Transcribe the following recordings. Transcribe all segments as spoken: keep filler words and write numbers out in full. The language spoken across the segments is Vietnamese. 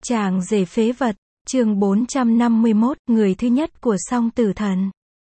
Chàng rể phế vật, chương bốn trăm năm mươi mốt, người thứ nhất của Song Tử Thần.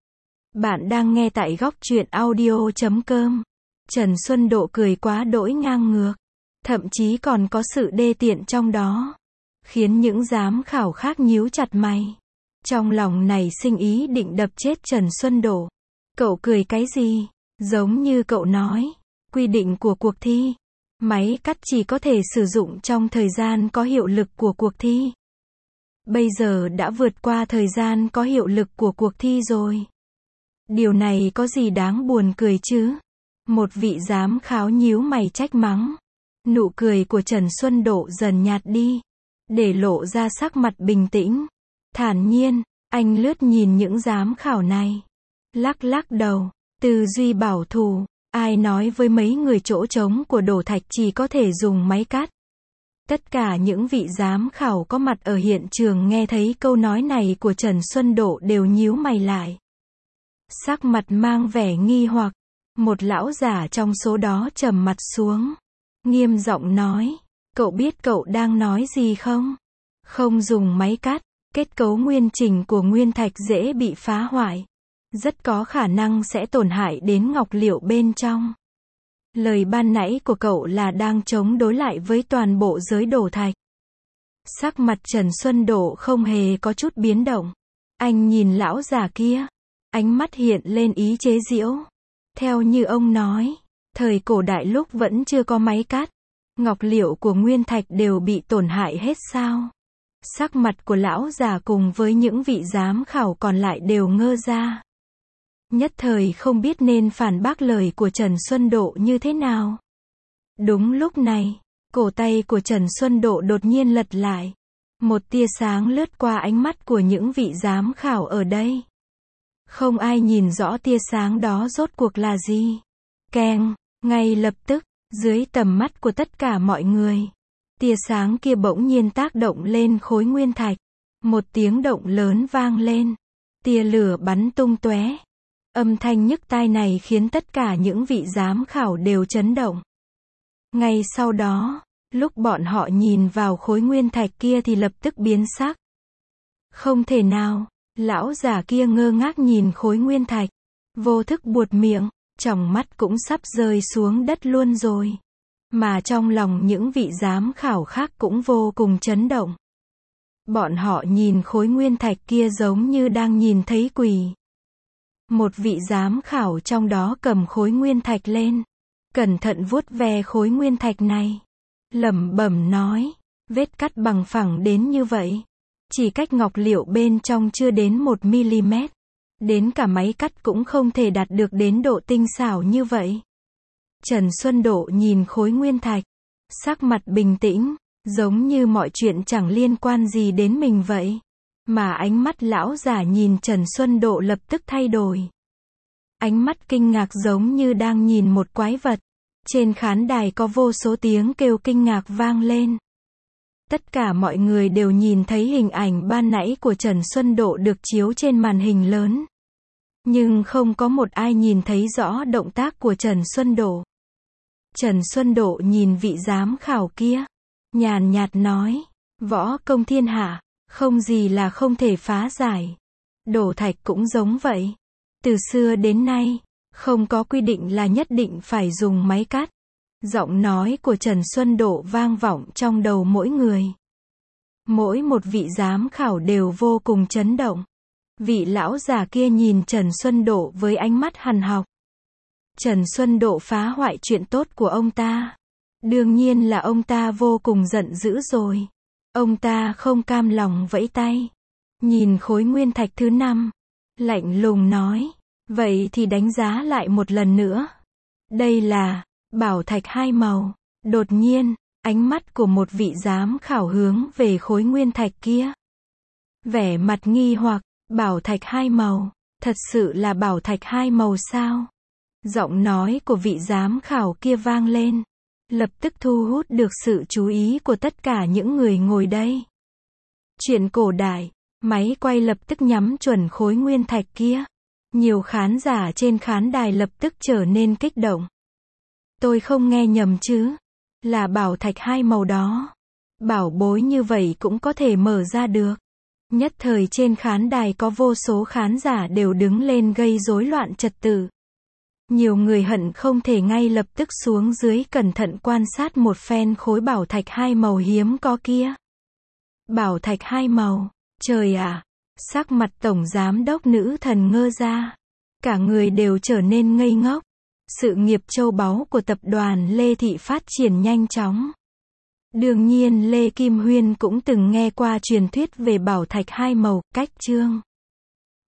Bạn đang nghe tại góc truyện audio chấm com. Trần Xuân Độ cười quá đỗi ngang ngược, thậm chí còn có sự đê tiện trong đó, khiến những giám khảo khác nhíu chặt mày. Trong lòng này sinh ý định đập chết Trần Xuân Độ. Cậu cười cái gì? Giống như cậu nói, quy định của cuộc thi, máy cắt chỉ có thể sử dụng trong thời gian có hiệu lực của cuộc thi. Bây giờ đã vượt qua thời gian có hiệu lực của cuộc thi rồi. Điều này có gì đáng buồn cười chứ? Một vị giám khảo nhíu mày trách mắng. Nụ cười của Trần Xuân Độ dần nhạt đi, để lộ ra sắc mặt bình tĩnh, thản nhiên. Anh lướt nhìn những giám khảo này, lắc lắc đầu, tư duy bảo thủ. Ai nói với mấy người chỗ trống của đổ thạch chỉ có thể dùng máy cắt? Tất cả những vị giám khảo có mặt ở hiện trường nghe thấy câu nói này của Trần Xuân Độ đều nhíu mày lại, sắc mặt mang vẻ nghi hoặc. Một lão giả trong số đó trầm mặt xuống, nghiêm giọng nói, cậu biết cậu đang nói gì không? Không dùng máy cắt, kết cấu nguyên trình của nguyên thạch dễ bị phá hoại, rất có khả năng sẽ tổn hại đến ngọc liệu bên trong. Lời ban nãy của cậu là đang chống đối lại với toàn bộ giới đổ thạch. Sắc mặt Trần Xuân Độ không hề có chút biến động. Anh nhìn lão già kia, ánh mắt hiện lên ý chế giễu. Theo như ông nói, thời cổ đại lúc vẫn chưa có máy cắt, ngọc liệu của nguyên thạch đều bị tổn hại hết sao? Sắc mặt của lão già cùng với những vị giám khảo còn lại đều ngơ ra. Nhất thời không biết nên phản bác lời của Trần Xuân Độ như thế nào. Đúng lúc này, cổ tay của Trần Xuân Độ đột nhiên lật lại. Một tia sáng lướt qua ánh mắt của những vị giám khảo ở đây. Không ai nhìn rõ tia sáng đó rốt cuộc là gì. Keng, ngay lập tức, dưới tầm mắt của tất cả mọi người, tia sáng kia bỗng nhiên tác động lên khối nguyên thạch. Một tiếng động lớn vang lên. Tia lửa bắn tung tóe. Âm thanh nhức tai này khiến tất cả những vị giám khảo đều chấn động. Ngay sau đó, lúc bọn họ nhìn vào khối nguyên thạch kia thì lập tức biến sắc. Không thể nào, lão già kia ngơ ngác nhìn khối nguyên thạch, vô thức buột miệng, tròng mắt cũng sắp rơi xuống đất luôn rồi. Mà trong lòng những vị giám khảo khác cũng vô cùng chấn động. Bọn họ nhìn khối nguyên thạch kia giống như đang nhìn thấy quỷ. Một vị giám khảo trong đó cầm khối nguyên thạch lên, cẩn thận vuốt ve khối nguyên thạch này, lẩm bẩm nói, vết cắt bằng phẳng đến như vậy, chỉ cách ngọc liệu bên trong chưa đến một mi-li-mét, đến cả máy cắt cũng không thể đạt được đến độ tinh xảo như vậy. Trần Xuân Độ nhìn khối nguyên thạch, sắc mặt bình tĩnh, giống như mọi chuyện chẳng liên quan gì đến mình vậy. Mà ánh mắt lão giả nhìn Trần Xuân Độ lập tức thay đổi. Ánh mắt kinh ngạc giống như đang nhìn một quái vật. Trên khán đài có vô số tiếng kêu kinh ngạc vang lên. Tất cả mọi người đều nhìn thấy hình ảnh ban nãy của Trần Xuân Độ được chiếu trên màn hình lớn. Nhưng không có một ai nhìn thấy rõ động tác của Trần Xuân Độ. Trần Xuân Độ nhìn vị giám khảo kia, nhàn nhạt nói, võ công thiên hạ, không gì là không thể phá giải. Đổ thạch cũng giống vậy. Từ xưa đến nay, không có quy định là nhất định phải dùng máy cắt. Giọng nói của Trần Xuân Độ vang vọng trong đầu mỗi người. Mỗi một vị giám khảo đều vô cùng chấn động. Vị lão già kia nhìn Trần Xuân Độ với ánh mắt hằn học. Trần Xuân Độ phá hoại chuyện tốt của ông ta. Đương nhiên là ông ta vô cùng giận dữ rồi. Ông ta không cam lòng vẫy tay, nhìn khối nguyên thạch thứ năm, lạnh lùng nói, vậy thì đánh giá lại một lần nữa. Đây là bảo thạch hai màu. Đột nhiên, ánh mắt của một vị giám khảo hướng về khối nguyên thạch kia. Vẻ mặt nghi hoặc, bảo thạch hai màu, thật sự là bảo thạch hai màu sao? Giọng nói của vị giám khảo kia vang lên, lập tức thu hút được sự chú ý của tất cả những người ngồi đây. Chuyện cổ đại, máy quay lập tức nhắm chuẩn khối nguyên thạch kia. Nhiều khán giả trên khán đài lập tức trở nên kích động. Tôi không nghe nhầm chứ? Là bảo thạch hai màu đó. Bảo bối như vậy cũng có thể mở ra được. Nhất thời trên khán đài có vô số khán giả đều đứng lên gây rối loạn trật tự. Nhiều người hận không thể ngay lập tức xuống dưới cẩn thận quan sát một phen khối bảo thạch hai màu hiếm có kia. Bảo thạch hai màu, trời ạ! Sắc mặt tổng giám đốc nữ thần ngơ ra. Cả người đều trở nên ngây ngốc. Sự nghiệp châu báu của tập đoàn Lê Thị phát triển nhanh chóng. Đương nhiên Lê Kim Huyên cũng từng nghe qua truyền thuyết về bảo thạch hai màu, cách chương.